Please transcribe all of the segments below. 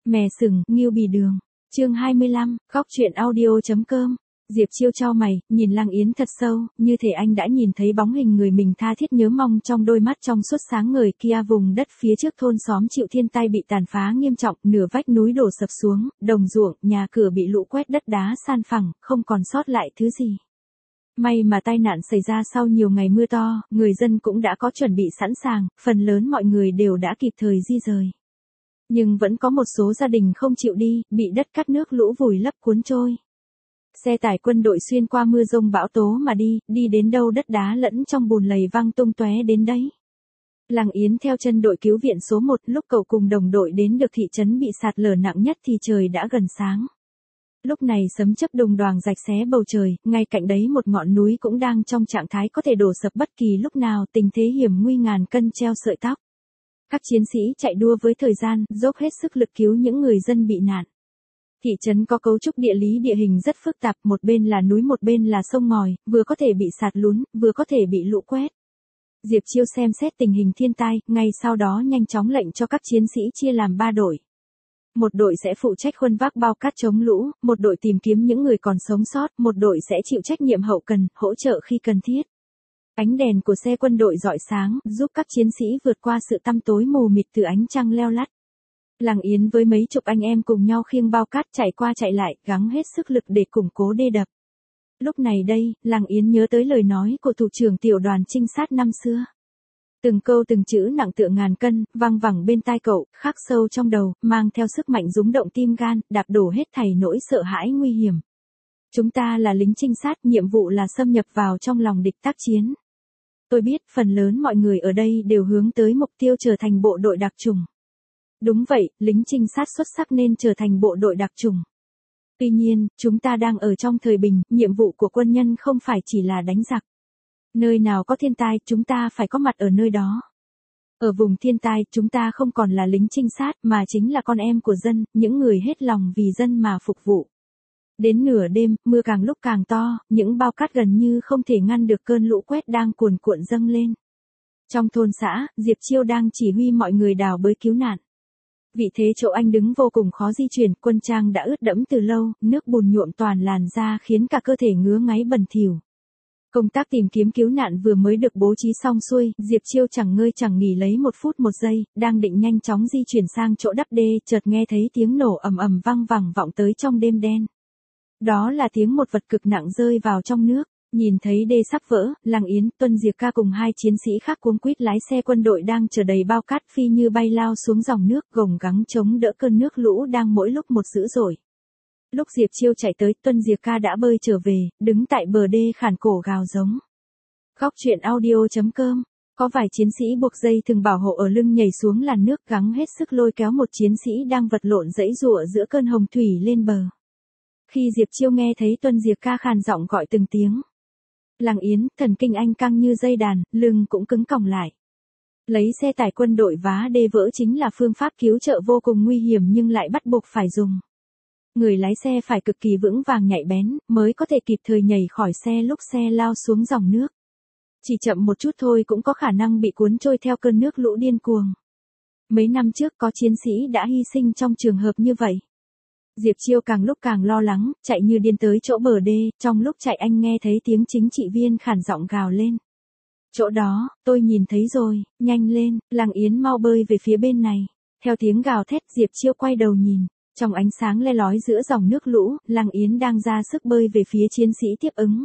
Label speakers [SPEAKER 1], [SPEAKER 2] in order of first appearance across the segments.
[SPEAKER 1] Mè sừng, Ngưu Bì Đường. Chương 25, góc truyện audio.com. Diệp Chiêu chau mày, nhìn Lăng Yến thật sâu, như thể anh đã nhìn thấy bóng hình người mình tha thiết nhớ mong trong đôi mắt trong suốt sáng ngời kia. Vùng đất phía trước thôn xóm chịu thiên tai bị tàn phá nghiêm trọng, nửa vách núi đổ sập xuống, đồng ruộng, nhà cửa bị lũ quét, đất đá san phẳng, không còn sót lại thứ gì. May mà tai nạn xảy ra sau nhiều ngày mưa to, người dân cũng đã có chuẩn bị sẵn sàng, phần lớn mọi người đều đã kịp thời di rời. Nhưng vẫn có một số gia đình không chịu đi, bị đất cát nước lũ vùi lấp cuốn trôi. Xe tải quân đội xuyên qua mưa rông bão tố mà đi đến đâu đất đá lẫn trong bùn lầy văng tung tóe đến đấy. Lăng Yến theo chân đội cứu viện số 1, lúc cậu cùng đồng đội đến được thị trấn bị sạt lở nặng nhất thì trời đã gần sáng. Lúc này sấm chớp đùng đoàng rạch xé bầu trời, ngay cạnh đấy một ngọn núi cũng đang trong trạng thái có thể đổ sập bất kỳ lúc nào, tình thế hiểm nguy ngàn cân treo sợi tóc. Các chiến sĩ chạy đua với thời gian, dốc hết sức lực cứu những người dân bị nạn. Thị trấn có cấu trúc địa lý địa hình rất phức tạp, một bên là núi một bên là sông ngòi, vừa có thể bị sạt lún, vừa có thể bị lũ quét. Diệp Chiêu xem xét tình hình thiên tai, ngay sau đó nhanh chóng lệnh cho các chiến sĩ chia làm 3 đội. Một đội sẽ phụ trách khuân vác bao cát chống lũ, một đội tìm kiếm những người còn sống sót, một đội sẽ chịu trách nhiệm hậu cần, hỗ trợ khi cần thiết. Ánh đèn của xe quân đội rọi sáng, giúp các chiến sĩ vượt qua sự tăm tối mù mịt từ ánh trăng leo lắt. Lăng Yến với mấy chục anh em cùng nhau khiêng bao cát chạy qua chạy lại, gắng hết sức lực để củng cố đê đập. Lúc này đây, Lăng Yến nhớ tới lời nói của thủ trưởng tiểu đoàn trinh sát năm xưa. Từng câu từng chữ nặng tựa ngàn cân, văng vẳng bên tai cậu, khắc sâu trong đầu, mang theo sức mạnh rúng động tim gan, đạp đổ hết thảy nỗi sợ hãi nguy hiểm. Chúng ta là lính trinh sát, nhiệm vụ là xâm nhập vào trong lòng địch tác chiến. Tôi biết phần lớn mọi người ở đây đều hướng tới mục tiêu trở thành bộ đội đặc chủng. Đúng vậy, lính trinh sát xuất sắc nên trở thành bộ đội đặc chủng. Tuy nhiên, chúng ta đang ở trong thời bình, nhiệm vụ của quân nhân không phải chỉ là đánh giặc. Nơi nào có thiên tai, chúng ta phải có mặt ở nơi đó. Ở vùng thiên tai, chúng ta không còn là lính trinh sát mà chính là con em của dân, những người hết lòng vì dân mà phục vụ. Đến nửa đêm, mưa càng lúc càng to, những bao cát gần như không thể ngăn được cơn lũ quét đang cuồn cuộn dâng lên. Trong thôn xã, Diệp Chiêu đang chỉ huy mọi người đào bới cứu nạn. Vị thế chỗ anh đứng vô cùng khó di chuyển, quân trang đã ướt đẫm từ lâu, nước bùn nhuộm toàn làn da khiến cả cơ thể ngứa ngáy bẩn thỉu. Công tác tìm kiếm cứu nạn vừa mới được bố trí xong xuôi, Diệp Chiêu chẳng ngơi chẳng nghỉ lấy 1 phút 1 giây, đang định nhanh chóng di chuyển sang chỗ đắp đê, chợt nghe thấy tiếng nổ ầm ầm vang vẳng vọng tới trong đêm đen. Đó là tiếng một vật cực nặng rơi vào trong nước. Nhìn thấy đê sắp vỡ, Lăng Yến, Tuân Diệp Ca cùng 2 chiến sĩ khác cuống quýt lái xe quân đội đang chở đầy bao cát phi như bay lao xuống dòng nước, gồng gắng chống đỡ cơn nước lũ đang mỗi lúc một dữ dội. Lúc Diệp Chiêu chạy tới, Tuân Diệp Ca đã bơi trở về, đứng tại bờ đê khản cổ gào giống. Góc truyện audio.com. Có vài chiến sĩ buộc dây thừng bảo hộ ở lưng nhảy xuống làn nước, gắng hết sức lôi kéo một chiến sĩ đang vật lộn giãy giụa giữa cơn hồng thủy lên bờ. Khi Diệp Chiêu nghe thấy Tuân Diệp Ca khàn giọng gọi từng tiếng. Lăng Yến, thần kinh anh căng như dây đàn, lưng cũng cứng còng lại. Lấy xe tải quân đội vá đê vỡ chính là phương pháp cứu trợ vô cùng nguy hiểm nhưng lại bắt buộc phải dùng. Người lái xe phải cực kỳ vững vàng nhạy bén, mới có thể kịp thời nhảy khỏi xe lúc xe lao xuống dòng nước. Chỉ chậm một chút thôi cũng có khả năng bị cuốn trôi theo cơn nước lũ điên cuồng. Mấy năm trước có chiến sĩ đã hy sinh trong trường hợp như vậy. Diệp Chiêu càng lúc càng lo lắng, chạy như điên tới chỗ bờ đê, trong lúc chạy anh nghe thấy tiếng chính trị viên khản giọng gào lên. Chỗ đó, tôi nhìn thấy rồi, nhanh lên, Lăng Yến mau bơi về phía bên này. Theo tiếng gào thét, Diệp Chiêu quay đầu nhìn, trong ánh sáng le lói giữa dòng nước lũ, Lăng Yến đang ra sức bơi về phía chiến sĩ tiếp ứng.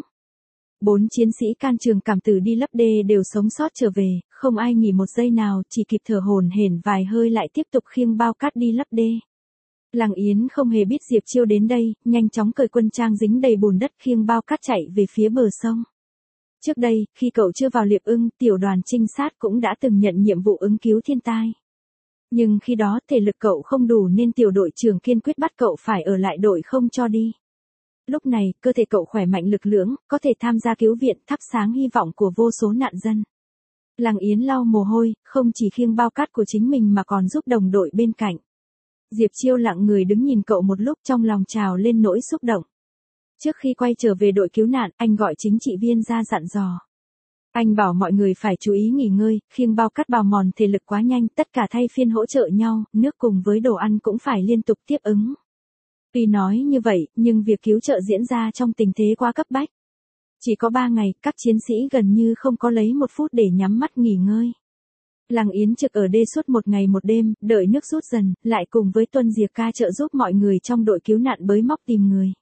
[SPEAKER 1] 4 chiến sĩ can trường cảm tử đi lấp đê đều sống sót trở về, không ai nghỉ một giây nào, chỉ kịp thở hổn hển vài hơi lại tiếp tục khiêng bao cát đi lấp đê. Lăng Yến không hề biết Diệp Chiêu đến đây, nhanh chóng cởi quân trang dính đầy bùn đất khiêng bao cát chạy về phía bờ sông. Trước đây, khi cậu chưa vào Liệp Ưng, tiểu đoàn trinh sát cũng đã từng nhận nhiệm vụ ứng cứu thiên tai. Nhưng khi đó thể lực cậu không đủ nên tiểu đội trưởng kiên quyết bắt cậu phải ở lại đội không cho đi. Lúc này, cơ thể cậu khỏe mạnh lực lưỡng, có thể tham gia cứu viện, thắp sáng hy vọng của vô số nạn dân. Lăng Yến lau mồ hôi, không chỉ khiêng bao cát của chính mình mà còn giúp đồng đội bên cạnh. Diệp Chiêu lặng người đứng nhìn cậu một lúc, trong lòng trào lên nỗi xúc động. Trước khi quay trở về đội cứu nạn, anh gọi chính trị viên ra dặn dò. Anh bảo mọi người phải chú ý nghỉ ngơi, khiêng bao cát bào mòn thể lực quá nhanh, tất cả thay phiên hỗ trợ nhau, nước cùng với đồ ăn cũng phải liên tục tiếp ứng. Tuy nói như vậy, nhưng việc cứu trợ diễn ra trong tình thế quá cấp bách. Chỉ có 3 ngày, các chiến sĩ gần như không có lấy một phút để nhắm mắt nghỉ ngơi. Lăng Yến trực ở đê suốt một ngày một đêm, đợi nước rút dần, lại cùng với Tuân Diệp ca trợ giúp mọi người trong đội cứu nạn bới móc tìm người.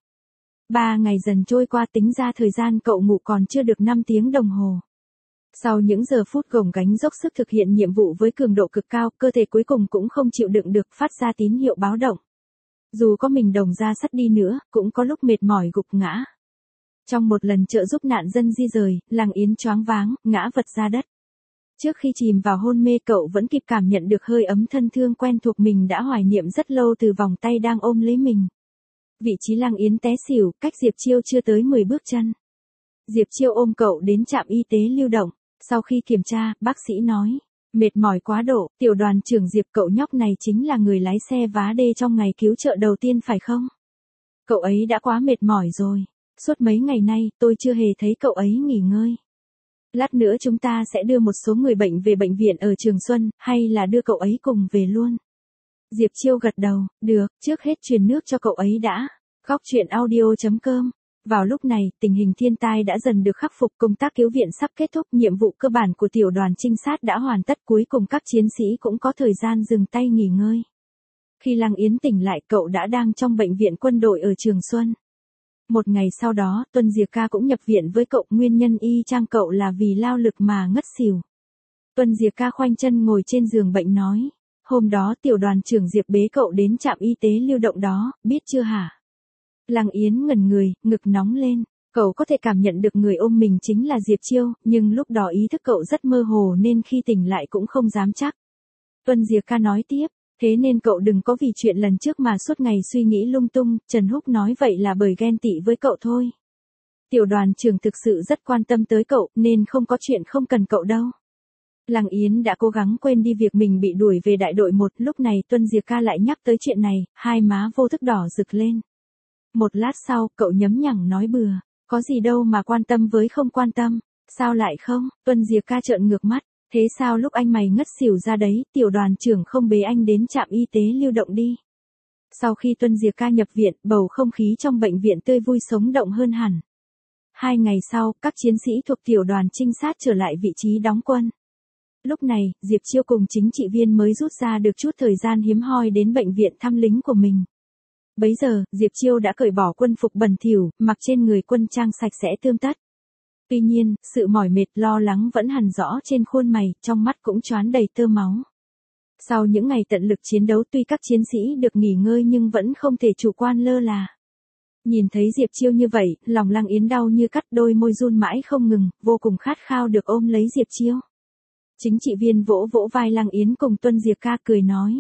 [SPEAKER 1] 3 ngày dần trôi qua, tính ra thời gian cậu ngủ còn chưa được 5 tiếng đồng hồ. Sau những giờ phút gồng gánh dốc sức thực hiện nhiệm vụ với cường độ cực cao, cơ thể cuối cùng cũng không chịu đựng được, phát ra tín hiệu báo động. Dù có mình đồng ra sắt đi nữa, cũng có lúc mệt mỏi gục ngã. Trong một lần trợ giúp nạn dân di rời, Lăng Yến choáng váng, ngã vật ra đất. Trước khi chìm vào hôn mê, cậu vẫn kịp cảm nhận được hơi ấm thân thương quen thuộc mình đã hoài niệm rất lâu từ vòng tay đang ôm lấy mình. Vị trí Lăng Yến té xỉu, cách Diệp Chiêu chưa tới 10 bước chân. Diệp Chiêu ôm cậu đến trạm y tế lưu động. Sau khi kiểm tra, bác sĩ nói, mệt mỏi quá độ. Tiểu đoàn trưởng Diệp, cậu nhóc này chính là người lái xe vá đê trong ngày cứu trợ đầu tiên phải không? Cậu ấy đã quá mệt mỏi rồi. Suốt mấy ngày nay, tôi chưa hề thấy cậu ấy nghỉ ngơi. Lát nữa chúng ta sẽ đưa một số người bệnh về bệnh viện ở Trường Xuân, hay là đưa cậu ấy cùng về luôn? Diệp Chiêu gật đầu, được, trước hết truyền nước cho cậu ấy đã. Góc truyện audio.com. Vào lúc này, tình hình thiên tai đã dần được khắc phục, công tác cứu viện sắp kết thúc, nhiệm vụ cơ bản của tiểu đoàn trinh sát đã hoàn tất, cuối cùng các chiến sĩ cũng có thời gian dừng tay nghỉ ngơi. Khi Lăng Yến tỉnh lại, cậu đã đang trong bệnh viện quân đội ở Trường Xuân. Một ngày sau đó, Tuân Diệp ca cũng nhập viện với cậu, nguyên nhân y chang cậu là vì lao lực mà ngất xỉu. Tuân Diệp ca khoanh chân ngồi trên giường bệnh nói, hôm đó tiểu đoàn trưởng Diệp bế cậu đến trạm y tế lưu động đó, biết chưa hả? Lăng Yến ngẩn người, ngực nóng lên, cậu có thể cảm nhận được người ôm mình chính là Diệp Chiêu, nhưng lúc đó ý thức cậu rất mơ hồ nên khi tỉnh lại cũng không dám chắc. Tuân Diệp ca nói tiếp, thế nên cậu đừng có vì chuyện lần trước mà suốt ngày suy nghĩ lung tung. Trần Húc nói vậy là bởi ghen tị với cậu thôi. Tiểu đoàn trưởng thực sự rất quan tâm tới cậu, nên không có chuyện không cần cậu đâu. Lăng Yến đã cố gắng quên đi việc mình bị đuổi về đại đội 1, lúc này Tuân Diệp ca lại nhắc tới chuyện này, hai má vô thức đỏ rực lên. Một lát sau, cậu nhấm nhẳng nói bừa, có gì đâu mà quan tâm với không quan tâm, sao lại không? Tuân Diệp ca trợn ngược mắt, thế sao lúc anh mày ngất xỉu ra đấy, tiểu đoàn trưởng không bế anh đến trạm y tế lưu động đi? Sau khi Tuân Diệp ca nhập viện, bầu không khí trong bệnh viện tươi vui sống động hơn hẳn. 2 ngày sau, các chiến sĩ thuộc tiểu đoàn trinh sát trở lại vị trí đóng quân. Lúc này, Diệp Chiêu cùng chính trị viên mới rút ra được chút thời gian hiếm hoi đến bệnh viện thăm lính của mình. Bấy giờ, Diệp Chiêu đã cởi bỏ quân phục bẩn thỉu, mặc trên người quân trang sạch sẽ tươm tất. Tuy nhiên, sự mỏi mệt lo lắng vẫn hằn rõ trên khuôn mày, trong mắt cũng choán đầy tơ máu. Sau những ngày tận lực chiến đấu, tuy các chiến sĩ được nghỉ ngơi nhưng vẫn không thể chủ quan lơ là. Nhìn thấy Diệp Chiêu như vậy, lòng Lăng Yến đau như cắt, đôi môi run mãi không ngừng, vô cùng khát khao được ôm lấy Diệp Chiêu. Chính trị viên vỗ vỗ vai Lăng Yến cùng Tuân Diệp ca cười nói.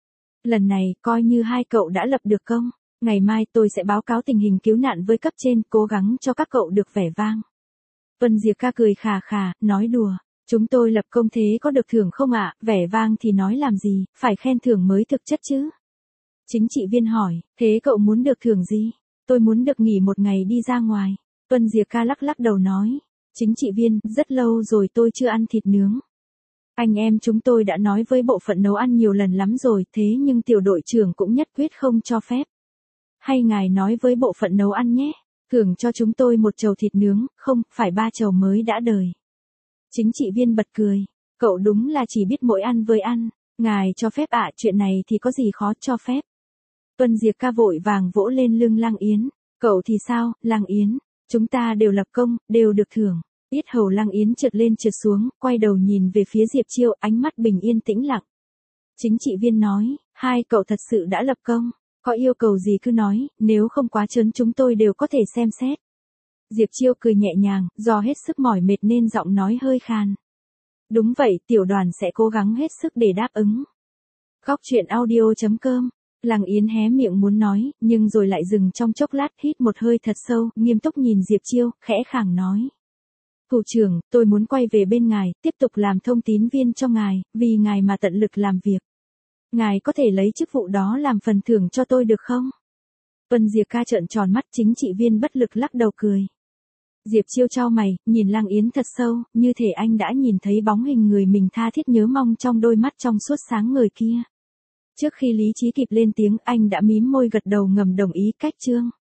[SPEAKER 1] Lần này, coi như hai cậu đã lập được công. Ngày mai tôi sẽ báo cáo tình hình cứu nạn với cấp trên, cố gắng cho các cậu được vẻ vang. Tuân Diệp ca cười khà khà, nói đùa. Chúng tôi lập công thế có được thưởng không ạ? Vẻ vang thì nói làm gì, phải khen thưởng mới thực chất chứ. Chính trị viên hỏi, thế cậu muốn được thưởng gì? Tôi muốn được nghỉ một ngày đi ra ngoài. Tuân Diệp ca lắc lắc đầu nói. Chính trị viên, rất lâu rồi tôi chưa ăn thịt nướng. Anh em chúng tôi đã nói với bộ phận nấu ăn nhiều lần lắm rồi, thế nhưng tiểu đội trưởng cũng nhất quyết không cho phép. Hay ngài nói với bộ phận nấu ăn nhé, thưởng cho chúng tôi một chầu thịt nướng, không, phải 3 chầu mới đã đời. Chính trị viên bật cười, cậu đúng là chỉ biết mỗi ăn với ăn, ngài cho phép ạ, chuyện này thì có gì khó cho phép. Tuân Diệp ca vội vàng vỗ lên lưng Lăng Yến, cậu thì sao, Lăng Yến, chúng ta đều lập công, đều được thưởng. Yết hầu Lăng Yến trượt lên trượt xuống, quay đầu nhìn về phía Diệp Chiêu, ánh mắt bình yên tĩnh lặng. Chính trị viên nói, hai cậu thật sự đã lập công, có yêu cầu gì cứ nói, nếu không quá trớn chúng tôi đều có thể xem xét. Diệp Chiêu cười nhẹ nhàng, do hết sức mỏi mệt nên giọng nói hơi khàn. Đúng vậy, tiểu đoàn sẽ cố gắng hết sức để đáp ứng. Góc truyện audio.com. Lăng Yến hé miệng muốn nói, nhưng rồi lại dừng trong chốc lát, hít một hơi thật sâu, nghiêm túc nhìn Diệp Chiêu, khẽ khàng nói. Thủ trưởng, tôi muốn quay về bên ngài, tiếp tục làm thông tín viên cho ngài, vì ngài mà tận lực làm việc. Ngài có thể lấy chức vụ đó làm phần thưởng cho tôi được không? Tuân Diệp ca trợn tròn mắt, chính trị viên bất lực lắc đầu cười. Diệp Chiêu chau mày, nhìn Lăng Yến thật sâu, như thể anh đã nhìn thấy bóng hình người mình tha thiết nhớ mong trong đôi mắt trong suốt sáng ngời kia. Trước khi lý trí kịp lên tiếng, anh đã mím môi gật đầu ngầm đồng ý. Cách chương